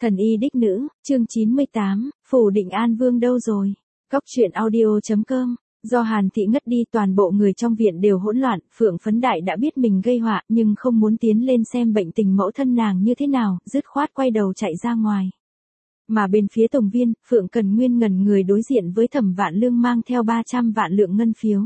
Thần y đích nữ, chương 98, phủ định An Vương đâu rồi? Góc truyện audio.com. Do Hàn Thị ngất đi, toàn bộ người trong viện đều hỗn loạn, Phượng Phấn Đại đã biết mình gây họa, nhưng không muốn tiến lên xem bệnh tình mẫu thân nàng như thế nào, dứt khoát quay đầu chạy ra ngoài. Mà bên phía tổng viên, Phượng Cần Nguyên ngẩn người đối diện với Thẩm Vạn Lương mang theo 300 vạn lượng ngân phiếu.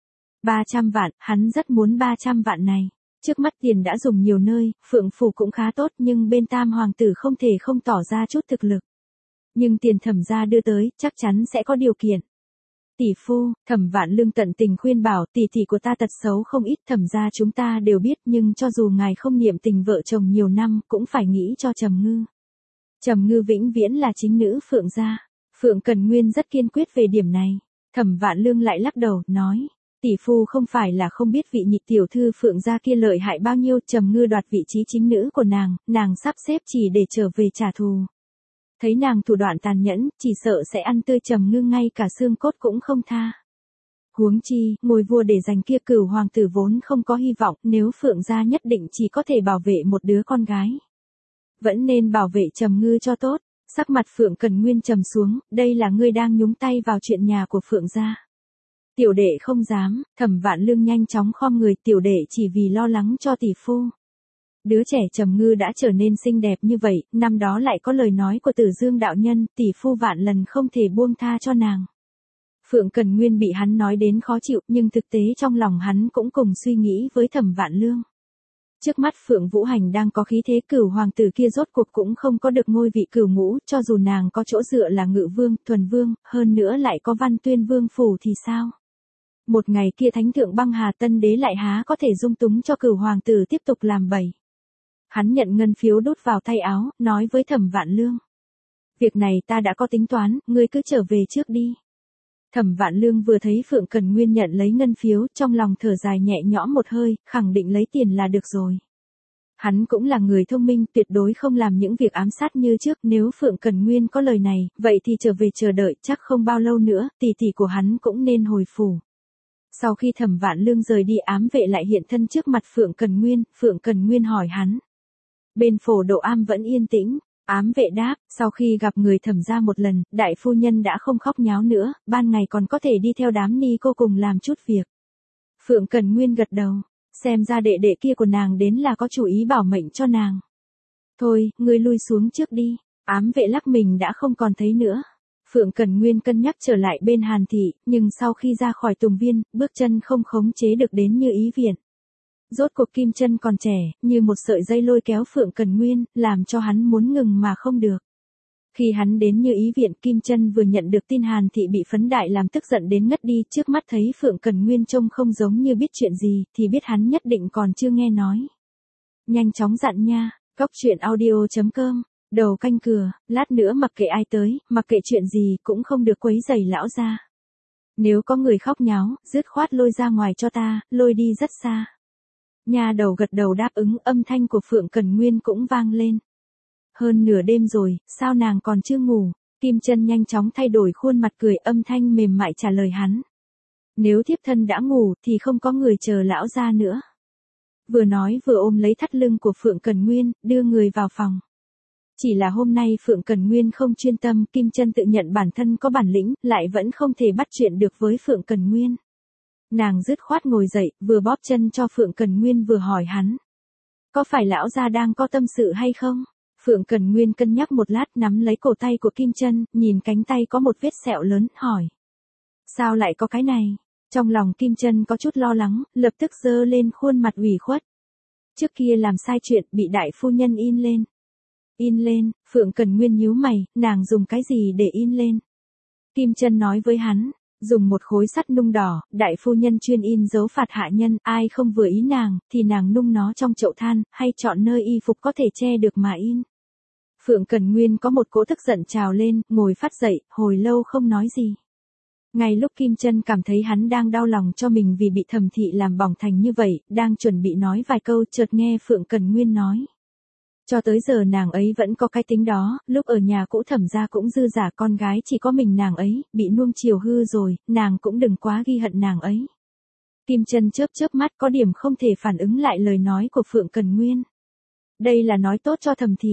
300 vạn, hắn rất muốn 300 vạn này. Trước mắt tiền đã dùng nhiều nơi, Phượng Phủ cũng khá tốt, nhưng bên Tam Hoàng tử không thể không tỏ ra chút thực lực. Nhưng tiền Thẩm gia đưa tới, chắc chắn sẽ có điều kiện. Tỷ phu, Thẩm Vạn Lương tận tình khuyên bảo, tỷ tỷ của ta tật xấu không ít, Thẩm gia chúng ta đều biết, nhưng cho dù ngài không niệm tình vợ chồng nhiều năm, cũng phải nghĩ cho Trầm Ngư. Trầm Ngư vĩnh viễn là chính nữ Phượng gia. Phượng Cần Nguyên rất kiên quyết về điểm này. Thẩm Vạn Lương lại lắc đầu, nói. Tỷ phu không phải là không biết vị nhị tiểu thư Phượng gia kia lợi hại bao nhiêu, Trầm Ngư đoạt vị trí chính nữ của nàng sắp xếp chỉ để trở về trả thù. Thấy nàng thủ đoạn tàn nhẫn, chỉ sợ sẽ ăn tươi Trầm Ngư ngay cả xương cốt cũng không tha. Huống chi, ngôi vua để giành kia Cửu hoàng tử vốn không có hy vọng, nếu Phượng gia nhất định chỉ có thể bảo vệ một đứa con gái. Vẫn nên bảo vệ Trầm Ngư cho tốt. Sắc mặt Phượng Cần Nguyên trầm xuống, đây là ngươi đang nhúng tay vào chuyện nhà của Phượng gia. Tiểu đệ không dám, Thẩm Vạn Lương nhanh chóng khom người, tiểu đệ chỉ vì lo lắng cho tỷ phu. Đứa trẻ Trầm Ngư đã trở nên xinh đẹp như vậy, năm đó lại có lời nói của Tử Dương đạo nhân, tỷ phu vạn lần không thể buông tha cho nàng. Phượng Cần Nguyên bị hắn nói đến khó chịu, nhưng thực tế trong lòng hắn cũng cùng suy nghĩ với Thẩm Vạn Lương. Trước mắt Phượng Vũ Hành đang có khí thế, Cửu hoàng tử kia rốt cuộc cũng không có được ngôi vị cửu ngũ, cho dù nàng có chỗ dựa là Ngự Vương, Thuần Vương, hơn nữa lại có Văn Tuyên Vương phủ thì sao? Một ngày kia Thánh thượng băng hà Tân đế lại há có thể dung túng cho Cửu hoàng tử tiếp tục làm bậy. Hắn nhận ngân phiếu đút vào tay áo, nói với Thẩm Vạn Lương. Việc này ta đã có tính toán, ngươi cứ trở về trước đi. Thẩm Vạn Lương vừa thấy Phượng Cần Nguyên nhận lấy ngân phiếu, trong lòng thở dài nhẹ nhõm một hơi, khẳng định lấy tiền là được rồi. Hắn cũng là người thông minh, tuyệt đối không làm những việc ám sát như trước, nếu Phượng Cần Nguyên có lời này, vậy thì trở về chờ đợi, chắc không bao lâu nữa, tỷ tỷ của hắn cũng nên hồi phủ. Sau khi Thẩm Vạn Lương rời đi, ám vệ lại hiện thân trước mặt Phượng Cần Nguyên hỏi hắn. Bên phổ Độ Am vẫn yên tĩnh, ám vệ đáp, sau khi gặp người Thẩm gia một lần, đại phu nhân đã không khóc nháo nữa, ban ngày còn có thể đi theo đám ni cô cùng làm chút việc. Phượng Cần Nguyên gật đầu, xem ra đệ đệ kia của nàng đến là có chủ ý bảo mệnh cho nàng. Thôi, ngươi lui xuống trước đi, ám vệ lắc mình đã không còn thấy nữa. Phượng Cần Nguyên cân nhắc trở lại bên Hàn Thị, nhưng sau khi ra khỏi Tùng Viên, bước chân không khống chế được đến Như Ý viện. Rốt cuộc Kim Chân còn trẻ, như một sợi dây lôi kéo Phượng Cần Nguyên, làm cho hắn muốn ngừng mà không được. Khi hắn đến Như Ý viện, Kim Chân vừa nhận được tin Hàn Thị bị Phấn Đại làm tức giận đến ngất đi, trước mắt thấy Phượng Cần Nguyên trông không giống như biết chuyện gì, thì biết hắn nhất định còn chưa nghe nói. Nhanh chóng dặn nha, góc truyện audio.com. Đầu canh cửa, lát nữa mặc kệ ai tới, mặc kệ chuyện gì cũng không được quấy rầy lão gia. Nếu có người khóc nháo, dứt khoát lôi ra ngoài cho ta, lôi đi rất xa. Nha đầu gật đầu đáp ứng, âm thanh của Phượng Cần Nguyên cũng vang lên. Hơn nửa đêm rồi, sao nàng còn chưa ngủ? Kim Chân nhanh chóng thay đổi khuôn mặt cười, âm thanh mềm mại trả lời hắn. Nếu thiếp thân đã ngủ thì không có người chờ lão gia nữa. Vừa nói vừa ôm lấy thắt lưng của Phượng Cần Nguyên, đưa người vào phòng. Chỉ là hôm nay Phượng Cần Nguyên không chuyên tâm, Kim Chân tự nhận bản thân có bản lĩnh, lại vẫn không thể bắt chuyện được với Phượng Cần Nguyên. Nàng dứt khoát ngồi dậy, vừa bóp chân cho Phượng Cần Nguyên vừa hỏi hắn. Có phải lão gia đang có tâm sự hay không? Phượng Cần Nguyên cân nhắc một lát, nắm lấy cổ tay của Kim Chân, nhìn cánh tay có một vết sẹo lớn, hỏi. Sao lại có cái này? Trong lòng Kim Chân có chút lo lắng, lập tức giơ lên khuôn mặt ủy khuất. Trước kia làm sai chuyện, bị đại phu nhân in lên. In lên, Phượng Cần Nguyên nhíu mày, nàng dùng cái gì để in lên? Kim Chân nói với hắn, dùng một khối sắt nung đỏ, đại phu nhân chuyên in dấu phạt hạ nhân, ai không vừa ý nàng, thì nàng nung nó trong chậu than, hay chọn nơi y phục có thể che được mà in. Phượng Cần Nguyên có một cỗ tức giận trào lên, ngồi phát dậy, hồi lâu không nói gì. Ngay lúc Kim Chân cảm thấy hắn đang đau lòng cho mình vì bị Thẩm Thị làm bỏng thành như vậy, đang chuẩn bị nói vài câu, chợt nghe Phượng Cần Nguyên nói. Cho tới giờ nàng ấy vẫn có cái tính đó, lúc ở nhà cũ Thẩm gia cũng dư giả, con gái chỉ có mình nàng ấy, bị nuông chiều hư rồi, nàng cũng đừng quá ghi hận nàng ấy. Kim Chân chớp chớp mắt, có điểm không thể phản ứng lại lời nói của Phượng Cần Nguyên. Đây là nói tốt cho Thẩm Thị,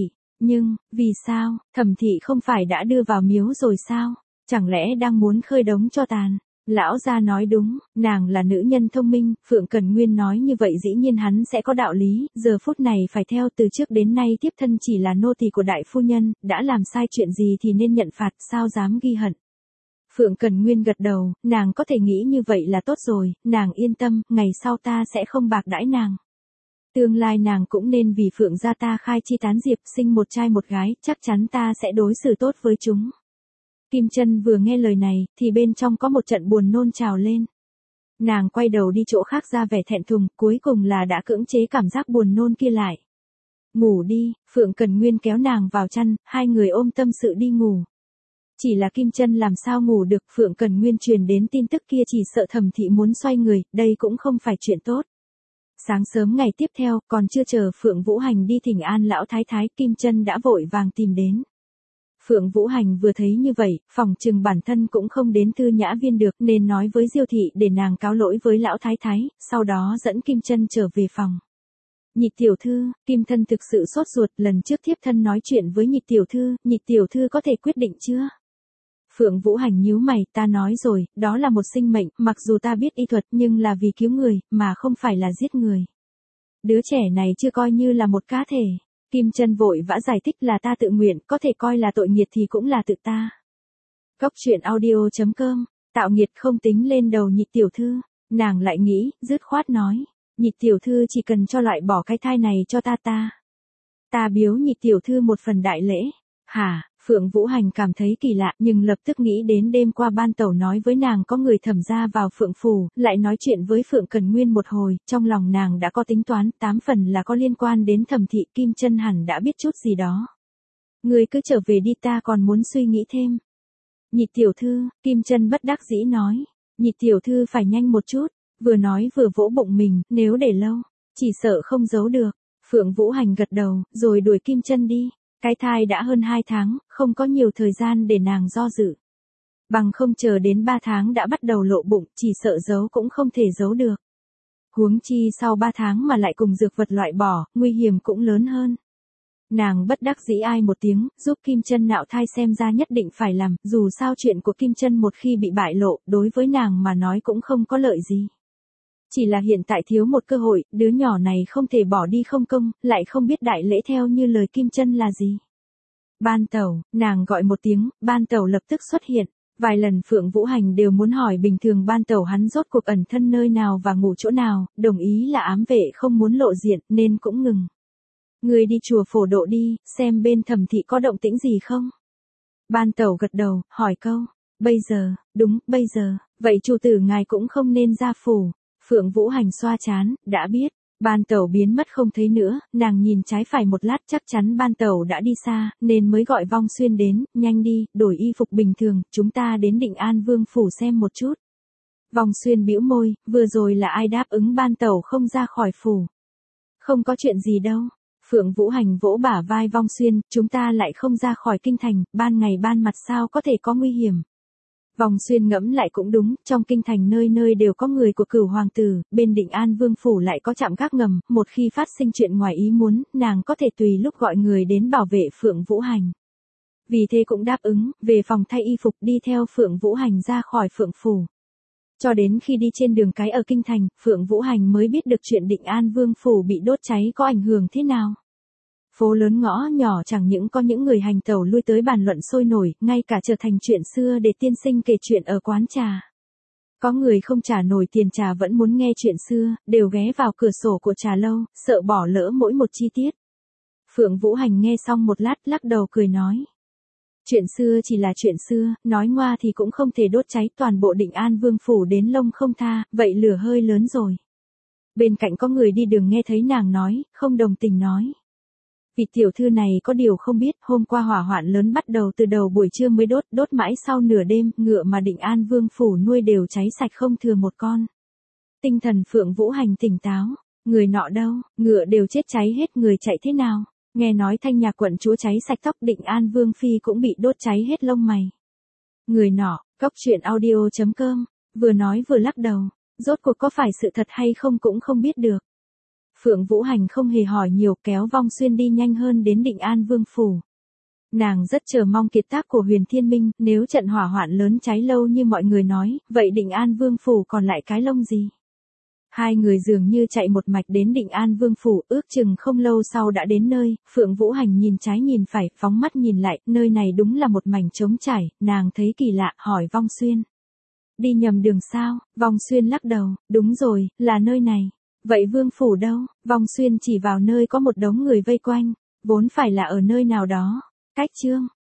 Nhưng, vì sao, Thẩm thị không phải đã đưa vào miếu rồi sao? Chẳng lẽ đang muốn khơi đống cho tàn? Lão gia nói đúng, nàng là nữ nhân thông minh, Phượng Cần Nguyên nói như vậy dĩ nhiên hắn sẽ có đạo lý, giờ phút này phải theo từ trước đến nay tiếp thân chỉ là nô tỳ của đại phu nhân, đã làm sai chuyện gì thì nên nhận phạt, sao dám ghi hận. Phượng Cần Nguyên gật đầu, nàng có thể nghĩ như vậy là tốt rồi, nàng yên tâm, ngày sau ta sẽ không bạc đãi nàng. Tương lai nàng cũng nên vì Phượng gia ta khai chi tán diệp, sinh một trai một gái, chắc chắn ta sẽ đối xử tốt với chúng. Kim Chân vừa nghe lời này, thì bên trong có một trận buồn nôn trào lên. Nàng quay đầu đi chỗ khác ra vẻ thẹn thùng, cuối cùng là đã cưỡng chế cảm giác buồn nôn kia lại. Ngủ đi, Phượng Cần Nguyên kéo nàng vào chăn, hai người ôm tâm sự đi ngủ. Chỉ là Kim Chân làm sao ngủ được, Phượng Cần Nguyên truyền đến tin tức kia chỉ sợ Thẩm thị muốn xoay người, đây cũng không phải chuyện tốt. Sáng sớm ngày tiếp theo, còn chưa chờ Phượng Vũ Hành đi thỉnh an lão thái thái, Kim Chân đã vội vàng tìm đến. Phượng Vũ Hành vừa thấy như vậy, phòng trừng bản thân cũng không đến Thư Nhã Viên được nên nói với Diêu thị để nàng cáo lỗi với lão thái thái, sau đó dẫn Kim Chân trở về phòng. Nhị tiểu thư, Kim thân thực sự sốt ruột, lần trước thiếp thân nói chuyện với nhị tiểu thư có thể quyết định chưa? Phượng Vũ Hành nhíu mày, ta nói rồi, đó là một sinh mệnh, mặc dù ta biết y thuật nhưng là vì cứu người, mà không phải là giết người. Đứa trẻ này chưa coi như là một cá thể. Kim Chân vội vã giải thích là ta tự nguyện, có thể coi là tội nghiệt thì cũng là tự ta. Cốc truyện audio.com, tạo nghiệt không tính lên đầu nhị tiểu thư, nàng lại nghĩ, dứt khoát nói, nhị tiểu thư chỉ cần cho loại bỏ cái thai này cho ta biếu nhị tiểu thư một phần đại lễ. Hả? Phượng Vũ Hành cảm thấy kỳ lạ nhưng lập tức nghĩ đến đêm qua ban tẩu nói với nàng có người thẩm gia vào Phượng Phủ, lại nói chuyện với Phượng Cần Nguyên một hồi, trong lòng nàng đã có tính toán, 8 phần là có liên quan đến Thẩm thị, Kim Chân hẳn đã biết chút gì đó. Ngươi cứ trở về đi, ta còn muốn suy nghĩ thêm. Nhị tiểu thư, Kim Chân bất đắc dĩ nói, nhị tiểu thư phải nhanh một chút, vừa nói vừa vỗ bụng mình, nếu để lâu, chỉ sợ không giấu được. Phượng Vũ Hành gật đầu, rồi đuổi Kim Chân đi. Cái thai đã hơn 2 tháng, không có nhiều thời gian để nàng do dự. Bằng không chờ đến 3 tháng đã bắt đầu lộ bụng, chỉ sợ giấu cũng không thể giấu được. Huống chi sau 3 tháng mà lại cùng dược vật loại bỏ, nguy hiểm cũng lớn hơn. Nàng bất đắc dĩ ai một tiếng, giúp Kim Chân nạo thai xem ra nhất định phải làm, dù sao chuyện của Kim Chân một khi bị bại lộ, đối với nàng mà nói cũng không có lợi gì. Chỉ là hiện tại thiếu một cơ hội, đứa nhỏ này không thể bỏ đi không công, lại không biết đại lễ theo như lời Kim Chân là gì. Ban tẩu, nàng gọi một tiếng, ban tẩu lập tức xuất hiện. Vài lần Phượng Vũ Hành đều muốn hỏi bình thường ban tẩu hắn rốt cuộc ẩn thân nơi nào và ngủ chỗ nào, đồng ý là ám vệ không muốn lộ diện nên cũng ngừng. Người đi chùa Phổ Độ đi, xem bên Thẩm thị có động tĩnh gì không? Ban tẩu gật đầu, hỏi câu. Bây giờ, đúng, bây giờ, vậy chủ tử ngài cũng không nên ra phủ. Phượng Vũ Hành xoa trán, đã biết. Ban tẩu biến mất không thấy nữa, nàng nhìn trái phải một lát chắc chắn ban tẩu đã đi xa, nên mới gọi Vong Xuyên đến, nhanh đi, đổi y phục bình thường, chúng ta đến Định An Vương phủ xem một chút. Vong Xuyên bĩu môi, vừa rồi là ai đáp ứng ban tẩu không ra khỏi phủ. Không có chuyện gì đâu. Phượng Vũ Hành vỗ bả vai Vong Xuyên, chúng ta lại không ra khỏi kinh thành, ban ngày ban mặt sao có thể có nguy hiểm. Vong Xuyên ngẫm lại cũng đúng, trong kinh thành nơi nơi đều có người của Cửu hoàng tử, bên Định An Vương phủ lại có trạm gác ngầm, một khi phát sinh chuyện ngoài ý muốn, nàng có thể tùy lúc gọi người đến bảo vệ Phượng Vũ Hành. Vì thế cũng đáp ứng, về phòng thay y phục đi theo Phượng Vũ Hành ra khỏi Phượng phủ. Cho đến khi đi trên đường cái ở kinh thành, Phượng Vũ Hành mới biết được chuyện Định An Vương phủ bị đốt cháy có ảnh hưởng thế nào. Phố lớn ngõ nhỏ chẳng những có những người hành tẩu lui tới bàn luận sôi nổi, ngay cả trở thành chuyện xưa để tiên sinh kể chuyện ở quán trà. Có người không trả nổi tiền trà vẫn muốn nghe chuyện xưa, đều ghé vào cửa sổ của trà lâu, sợ bỏ lỡ mỗi một chi tiết. Phượng Vũ Hành nghe xong một lát lắc đầu cười nói. Chuyện xưa chỉ là chuyện xưa, nói ngoa thì cũng không thể đốt cháy toàn bộ Định An Vương phủ đến lông không tha, vậy lửa hơi lớn rồi. Bên cạnh có người đi đường nghe thấy nàng nói, không đồng tình nói. Vị tiểu thư này có điều không biết, hôm qua hỏa hoạn lớn bắt đầu từ đầu buổi trưa mới đốt mãi sau nửa đêm, ngựa mà Định An Vương phủ nuôi đều cháy sạch không thừa một con. Tinh thần Phượng Vũ Hành tỉnh táo, người nọ đâu, ngựa đều chết cháy hết, người chạy thế nào? Nghe nói Thanh Nhạc quận chúa cháy sạch tóc, Định An Vương phi cũng bị đốt cháy hết lông mày. Người nọ, cốc truyện audio.com, vừa nói vừa lắc đầu, rốt cuộc có phải sự thật hay không cũng không biết được. Phượng Vũ Hành không hề hỏi nhiều, kéo Vong Xuyên đi nhanh hơn đến Định An Vương phủ. Nàng rất chờ mong kiệt tác của Huyền Thiên Minh, nếu trận hỏa hoạn lớn cháy lâu như mọi người nói, vậy Định An Vương phủ còn lại cái lông gì? Hai người dường như chạy một mạch đến Định An Vương phủ, ước chừng không lâu sau đã đến nơi. Phượng Vũ Hành nhìn trái nhìn phải, phóng mắt nhìn lại, nơi này đúng là một mảnh trống trải, nàng thấy kỳ lạ, hỏi Vong Xuyên. Đi nhầm đường sao? Vong Xuyên lắc đầu, đúng rồi, là nơi này. Vậy Vương phủ đâu? Vong Xuyên chỉ vào nơi có một đống người vây quanh, vốn phải là ở nơi nào đó. Cách Chương